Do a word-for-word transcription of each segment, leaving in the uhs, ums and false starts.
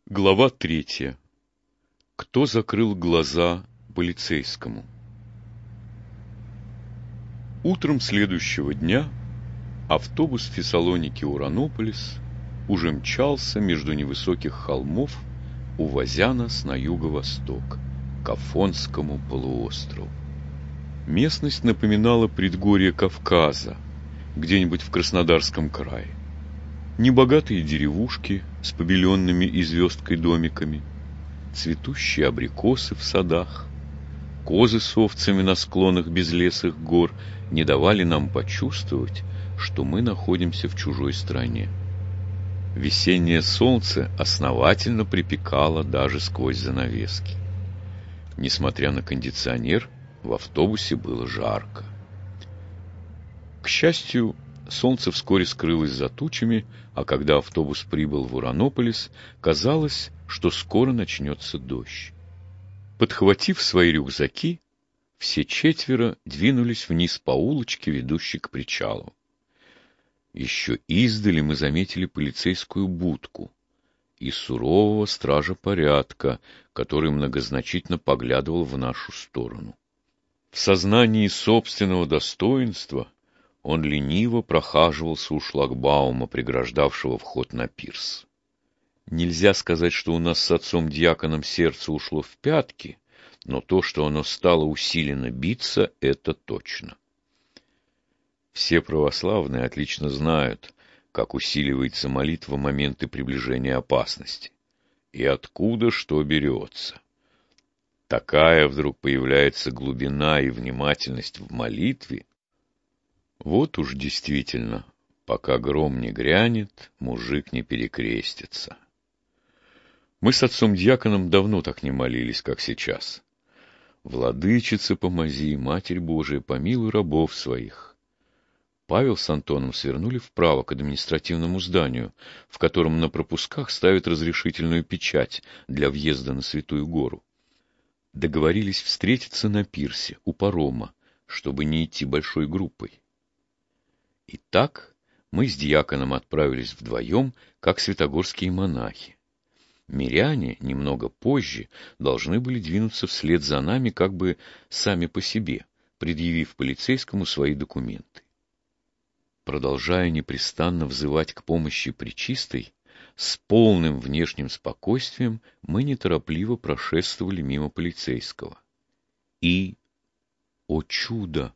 Глава третья. Кто закрыл глаза полицейскому? Утром следующего дня автобус Фессалоники-Уранополис уже мчался между невысоких холмов, увозя нас на юго-восток, к Афонскому полуострову. Местность напоминала предгорье Кавказа, где-нибудь в Краснодарском крае. Небогатые деревушки с побеленными и звездкой домиками, цветущие абрикосы в садах, козы с овцами на склонах безлесых гор не давали нам почувствовать, что мы находимся в чужой стране. Весеннее солнце основательно припекало даже сквозь занавески. Несмотря на кондиционер, в автобусе было жарко. К счастью, солнце вскоре скрылось за тучами, а когда автобус прибыл в Уранополис, казалось, что скоро начнется дождь. Подхватив свои рюкзаки, все четверо двинулись вниз по улочке, ведущей к причалу. Еще издали мы заметили полицейскую будку и сурового стража порядка, который многозначительно поглядывал в нашу сторону. В сознании собственного достоинства он лениво прохаживался у шлагбаума, преграждавшего вход на пирс. Нельзя сказать, что у нас с отцом-дьяконом сердце ушло в пятки, но то, что оно стало усиленно биться, это точно. Все православные отлично знают, как усиливается молитва в моменты приближения опасности, и откуда что берется. Такая вдруг появляется глубина и внимательность в молитве. Вот уж действительно, пока гром не грянет, мужик не перекрестится. Мы с отцом-дьяконом давно так не молились, как сейчас. Владычица, помози, Матерь Божия, помилуй рабов своих. Павел с Антоном свернули вправо к административному зданию, в котором на пропусках ставят разрешительную печать для въезда на Святую Гору. Договорились встретиться на пирсе, у парома, чтобы не идти большой группой. Итак, мы с дьяконом отправились вдвоем, как святогорские монахи. Миряне немного позже должны были двинуться вслед за нами как бы сами по себе, предъявив полицейскому свои документы. Продолжая непрестанно взывать к помощи Пречистой, с полным внешним спокойствием мы неторопливо прошествовали мимо полицейского. И, о чудо!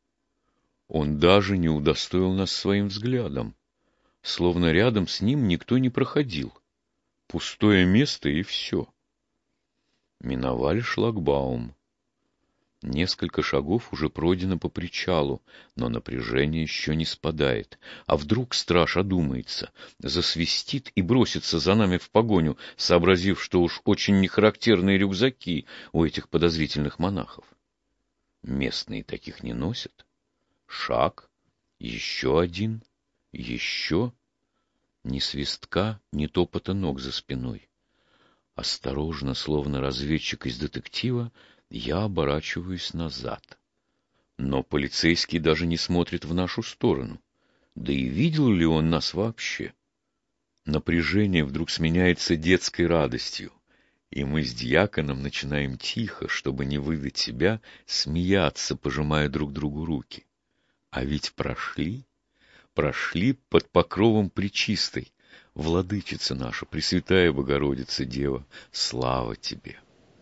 Он даже не удостоил нас своим взглядом, словно рядом с ним никто не проходил. Пустое место и все. Миновали шлагбаум. Несколько шагов уже пройдено по причалу, но напряжение еще не спадает. А вдруг страж одумается, засвистит и бросится за нами в погоню, сообразив, что уж очень нехарактерные рюкзаки у этих подозрительных монахов. Местные таких не носят. Шаг, еще один, еще. Ни свистка, ни топота ног за спиной. Осторожно, словно разведчик из детектива, я оборачиваюсь назад. Но полицейский даже не смотрит в нашу сторону. Да и видел ли он нас вообще? Напряжение вдруг сменяется детской радостью, и мы с дьяконом начинаем тихо, чтобы не выдать себя, смеяться, пожимая друг другу руки. А ведь прошли, прошли под покровом Пречистой. Владычица наша, Пресвятая Богородица Дева, слава тебе!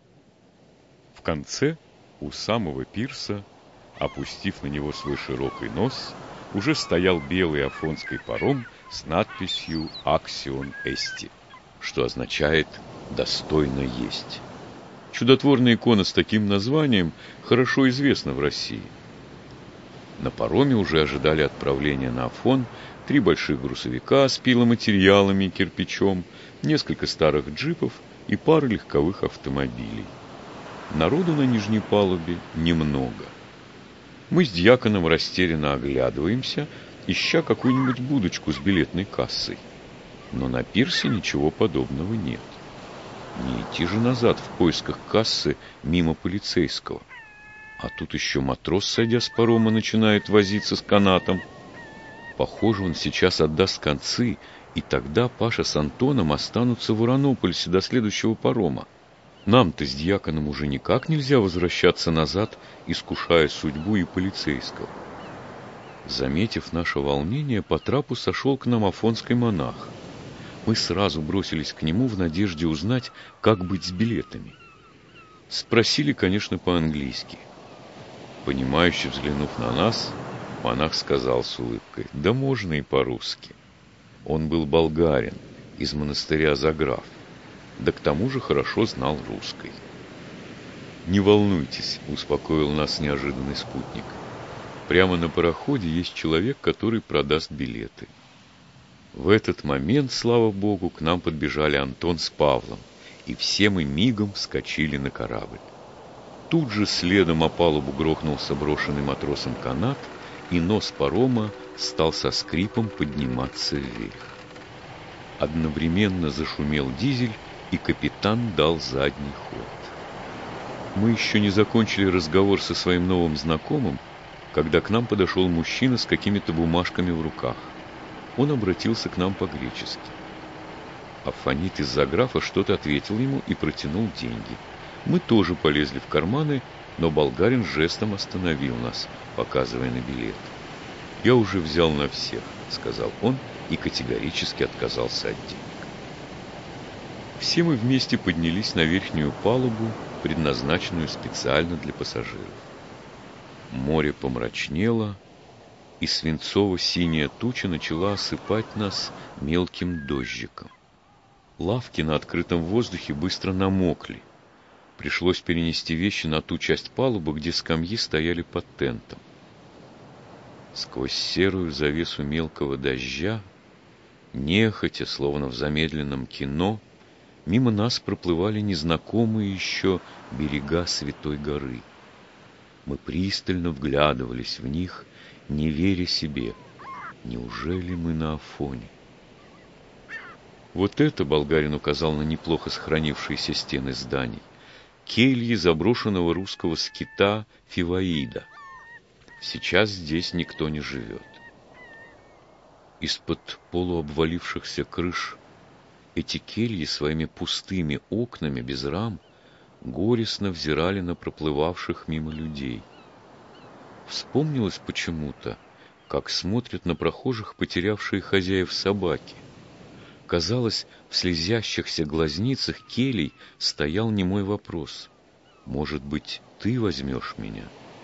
В конце, у самого пирса, опустив на него свой широкий нос, уже стоял белый афонский паром с надписью «Аксион Эсти», что означает «достойно есть». Чудотворная икона с таким названием хорошо известна в России. На пароме уже ожидали отправления на Афон три больших грузовика с пиломатериалами и кирпичом, несколько старых джипов и пара легковых автомобилей. Народу на нижней палубе немного. Мы с дьяконом растерянно оглядываемся, ища какую-нибудь будочку с билетной кассой. Но на пирсе ничего подобного нет. Не идти же назад в поисках кассы мимо полицейского. А тут еще матрос, сойдя с парома, начинает возиться с канатом. Похоже, он сейчас отдаст концы И тогда Паша с Антоном останутся в Уранопольсе до следующего парома. Нам-то с дьяконом уже никак нельзя возвращаться назад, искушая судьбу и полицейского. Заметив наше волнение, по трапу сошел к нам афонский монах. Мы сразу бросились к нему в надежде узнать, как быть с билетами. Спросили, конечно, по-английски. Понимающе взглянув на нас, монах сказал с улыбкой: «Да можно и по-русски». Он был болгарин, из монастыря Заграф, да к тому же хорошо знал русский. «Не волнуйтесь», — успокоил нас неожиданный спутник. «Прямо на пароходе есть человек, который продаст билеты». В этот момент, слава богу, к нам подбежали Антон с Павлом, и все мы мигом вскочили на корабль. Тут же следом о палубу грохнулся брошенный матросом канат, и нос парома стал со скрипом подниматься вверх. Одновременно зашумел дизель, и капитан дал задний ход. Мы еще не закончили разговор со своим новым знакомым, когда к нам подошел мужчина с какими-то бумажками в руках. Он обратился к нам по-гречески. Афонит из Заграфа что-то ответил ему и протянул деньги. Мы тоже полезли в карманы, но болгарин жестом остановил нас, показывая на билет. «Я уже взял на всех», — сказал он и категорически отказался от денег. Все мы вместе поднялись на верхнюю палубу, предназначенную специально для пассажиров. Море помрачнело, и свинцово-синяя туча начала осыпать нас мелким дождиком. Лавки на открытом воздухе быстро намокли. Пришлось перенести вещи на ту часть палубы, где скамьи стояли под тентом. Сквозь серую завесу мелкого дождя, нехотя, словно в замедленном кино, мимо нас проплывали незнакомые еще берега Святой горы. Мы пристально вглядывались в них, не веря себе. Неужели мы на Афоне? Вот это, болгарин указал на неплохо сохранившиеся стены зданий, кельи заброшенного русского скита Фиваида. Сейчас здесь никто не живет. Из-под полуобвалившихся крыш эти кельи своими пустыми окнами без рам горестно взирали на проплывавших мимо людей. Вспомнилось почему-то, как смотрят на прохожих потерявшие хозяев собаки. Казалось, в слезящихся глазницах келий стоял немой вопрос: «Может быть, ты возьмешь меня?»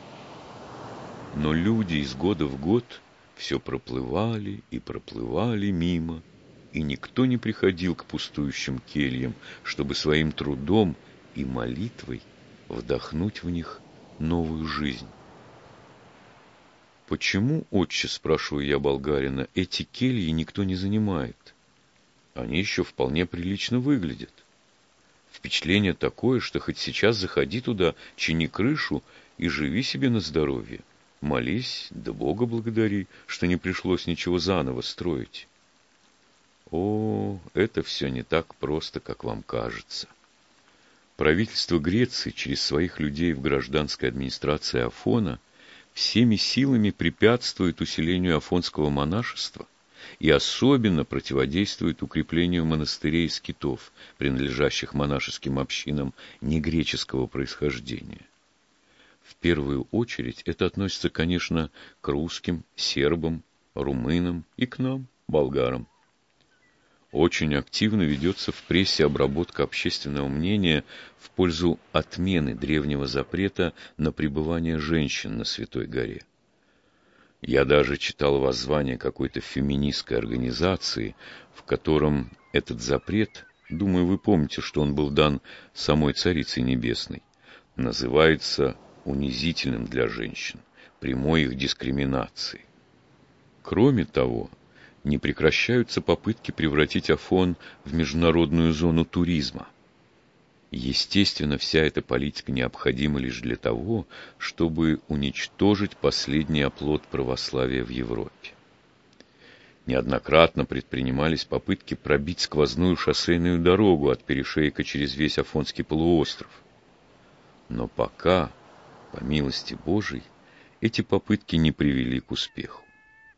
Но люди из года в год все проплывали и проплывали мимо, и никто не приходил к пустующим кельям, чтобы своим трудом и молитвой вдохнуть в них новую жизнь. «Почему, отче, — спрашиваю я болгарина, — эти кельи никто не занимает? Они еще вполне прилично выглядят. Впечатление такое, что хоть сейчас заходи туда, чини крышу и живи себе на здоровье. Молись, да Бога благодари, что не пришлось ничего заново строить». О, это все не так просто, как вам кажется. Правительство Греции через своих людей в гражданской администрации Афона всеми силами препятствует усилению афонского монашества и особенно противодействует укреплению монастырей и скитов, принадлежащих монашеским общинам негреческого происхождения. В первую очередь это относится, конечно, к русским, сербам, румынам и к нам, болгарам. Очень активно ведется в прессе обработка общественного мнения в пользу отмены древнего запрета на пребывание женщин на Святой горе. Я даже читал воззвание какой-то феминистской организации, в котором этот запрет, думаю, вы помните, что он был дан самой Царицей Небесной, называется унизительным для женщин, прямой их дискриминацией. Кроме того, не прекращаются попытки превратить Афон в международную зону туризма. Естественно, вся эта политика необходима лишь для того, чтобы уничтожить последний оплот православия в Европе. Неоднократно предпринимались попытки пробить сквозную шоссейную дорогу от перешейка через весь Афонский полуостров. Но пока, по милости Божией, эти попытки не привели к успеху. И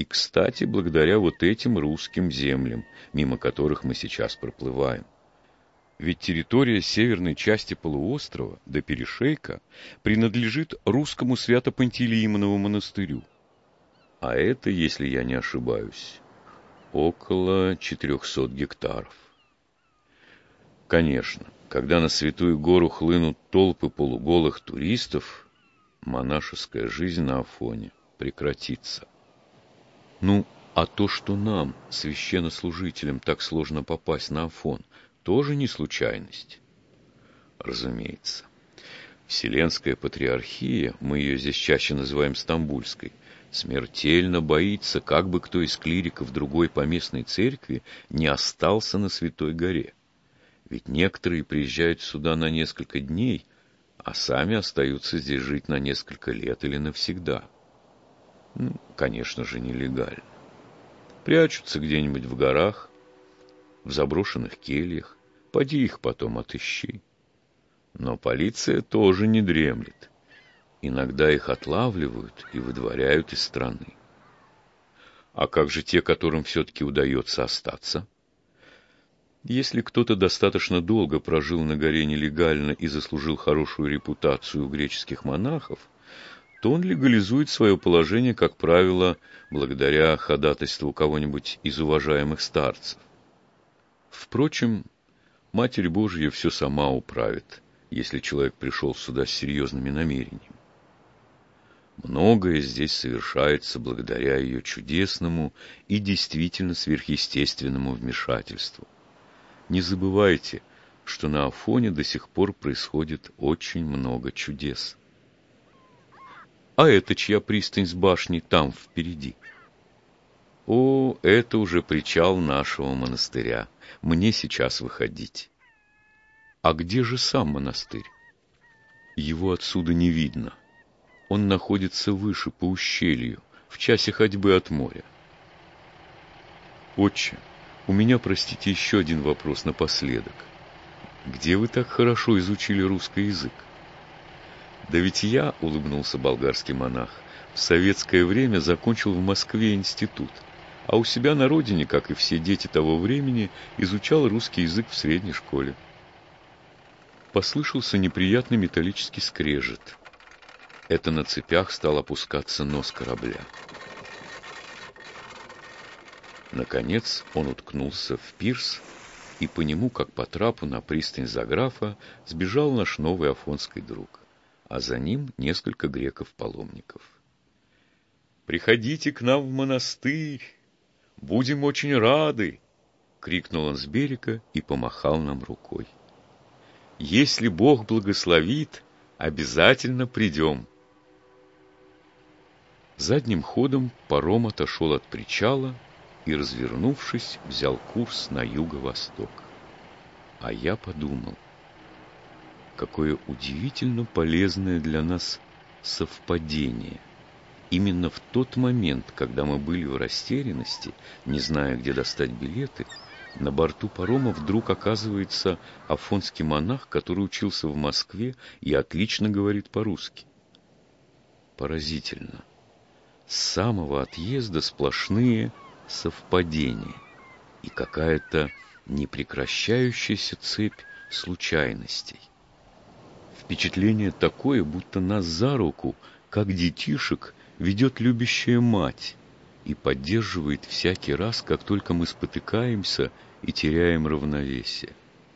кстати, благодаря вот этим русским землям, мимо которых мы сейчас проплываем. Ведь территория северной части полуострова до перешейка принадлежит русскому Свято-Пантелеимонову монастырю. А это, если я не ошибаюсь, около четырехсот гектаров. Конечно, когда на Святую Гору хлынут толпы полуголых туристов, монашеская жизнь на Афоне прекратится. Ну, а то, что нам, священнослужителям, так сложно попасть на Афон, тоже не случайность. Разумеется. Вселенская Патриархия, мы ее здесь чаще называем Стамбульской, смертельно боится, как бы кто из клириков другой поместной церкви не остался на Святой Горе. Ведь некоторые приезжают сюда на несколько дней, а сами остаются здесь жить на несколько лет или навсегда. Ну, конечно же, нелегально. Прячутся где-нибудь в горах, в заброшенных кельях, поди их потом отыщи. Но полиция тоже не дремлет. Иногда их отлавливают и выдворяют из страны. А как же те, которым все-таки удается остаться? Если кто-то достаточно долго прожил на горе нелегально и заслужил хорошую репутацию у греческих монахов, то он легализует свое положение, как правило, благодаря ходатайству кого-нибудь из уважаемых старцев. Впрочем, Матерь Божья все сама управит, если человек пришел сюда с серьезными намерениями. Многое здесь совершается благодаря ее чудесному и действительно сверхъестественному вмешательству. Не забывайте, что на Афоне до сих пор происходит очень много чудес. А это чья пристань с башней там впереди? О, это уже причал нашего монастыря. Мне сейчас выходить. А где же сам монастырь? Его отсюда не видно. Он находится выше, по ущелью, в часе ходьбы от моря. Отче, у меня, простите, еще один вопрос напоследок. Где вы так хорошо изучили русский язык? Да ведь я, улыбнулся болгарский монах, в советское время закончил в Москве институт, а у себя на родине, как и все дети того времени, изучал русский язык в средней школе. Послышался неприятный металлический скрежет. Это на цепях стал опускаться нос корабля. Наконец он уткнулся в пирс, и по нему, как по трапу на пристань Заграфа, сбежал наш новый афонский друг, а за ним несколько греков-паломников. «Приходите к нам в монастырь! Будем очень рады!» — крикнул он с берега и помахал нам рукой. «Если Бог благословит, обязательно придем!» Задним ходом паром отошел от причала и, развернувшись, взял курс на юго-восток. А я подумал, какое удивительно полезное для нас совпадение. Именно в тот момент, когда мы были в растерянности, не зная, где достать билеты, на борту парома вдруг оказывается афонский монах, который учился в Москве и отлично говорит по-русски. Поразительно. С самого отъезда сплошные совпадения и какая-то непрекращающаяся цепь случайностей. Впечатление такое, будто нас за руку, как детишек, ведет любящая мать и поддерживает всякий раз, как только мы спотыкаемся и теряем равновесие.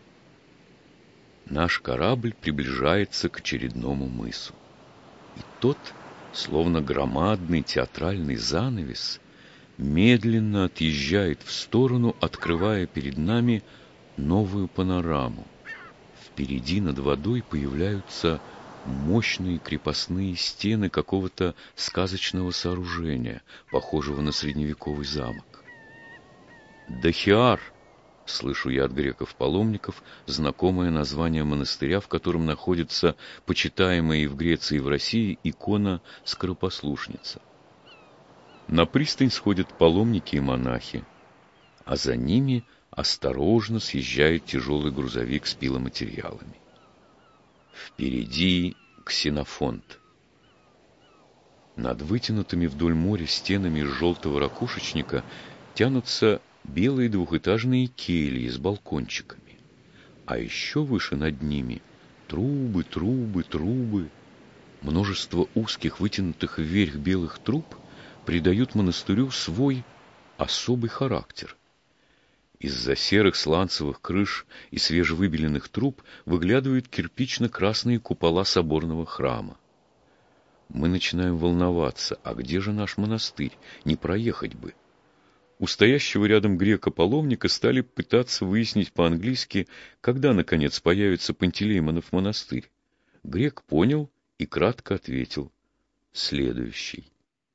Наш корабль приближается к очередному мысу. И тот, словно громадный театральный занавес, медленно отъезжает в сторону, открывая перед нами новую панораму. Впереди над водой появляются мощные крепостные стены какого-то сказочного сооружения, похожего на средневековый замок. «Дахиар», — слышу я от греков-паломников, знакомое название монастыря, в котором находится почитаемая и в Греции, и в России икона Скоропослушница. На пристань сходят паломники и монахи, а за ними осторожно съезжает тяжелый грузовик с пиломатериалами. Впереди Ксенофонт. Над вытянутыми вдоль моря стенами из желтого ракушечника тянутся белые двухэтажные кельи с балкончиками. А еще выше над ними трубы, трубы, трубы. Множество узких, вытянутых вверх белых труб придают монастырю свой особый характер. Из-за серых сланцевых крыш и свежевыбеленных труб выглядывают кирпично-красные купола соборного храма. Мы начинаем волноваться, а где же наш монастырь? Не проехать бы. У стоящего рядом грека-паломника стали пытаться выяснить по-английски, когда, наконец, появится Пантелеймонов монастырь. Грек понял и кратко ответил: следующий.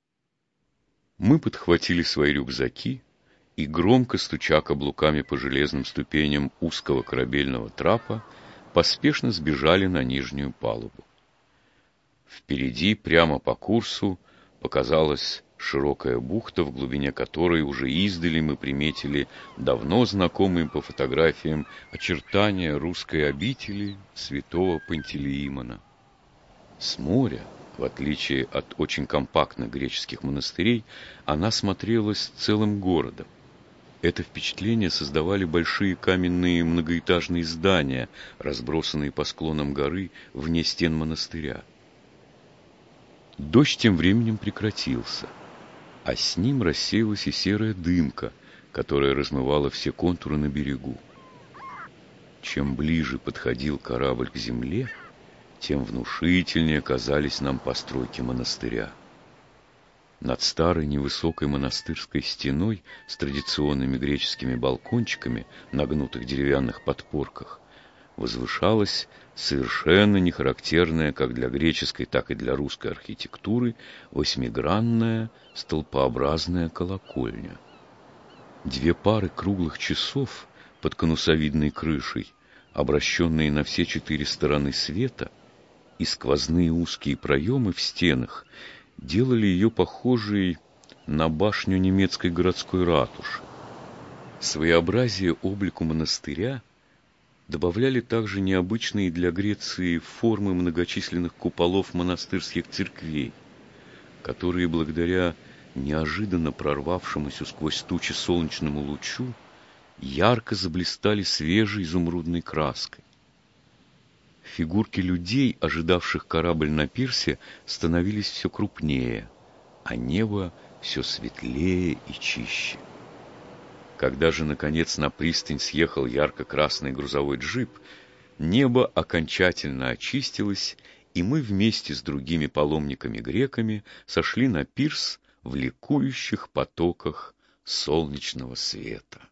Мы подхватили свои рюкзаки и, громко стуча каблуками по железным ступеням узкого корабельного трапа, поспешно сбежали на нижнюю палубу. Впереди, прямо по курсу, показалась широкая бухта, в глубине которой уже издали мы приметили давно знакомые по фотографиям очертания русской обители святого Пантелеимона. С моря, в отличие от очень компактных греческих монастырей, она смотрелась целым городом. Это впечатление создавали большие каменные многоэтажные здания, разбросанные по склонам горы вне стен монастыря. Дождь тем временем прекратился, а с ним рассеялась и серая дымка, которая размывала все контуры на берегу. Чем ближе подходил корабль к земле, тем внушительнее казались нам постройки монастыря. Над старой невысокой монастырской стеной с традиционными греческими балкончиками на гнутых деревянных подпорках возвышалась совершенно нехарактерная как для греческой, так и для русской архитектуры восьмигранная столпообразная колокольня. Две пары круглых часов под конусовидной крышей, обращенные на все четыре стороны света, и сквозные узкие проемы в стенах делали ее похожей на башню немецкой городской ратуши. Своеобразие облику монастыря добавляли также необычные для Греции формы многочисленных куполов монастырских церквей, которые благодаря неожиданно прорвавшемуся сквозь тучи солнечному лучу ярко заблистали свежей изумрудной краской. Фигурки людей, ожидавших корабль на пирсе, становились все крупнее, а небо все светлее и чище. Когда же, наконец, на пристань съехал ярко-красный грузовой джип, небо окончательно очистилось, и мы вместе с другими паломниками-греками сошли на пирс в ликующих потоках солнечного света.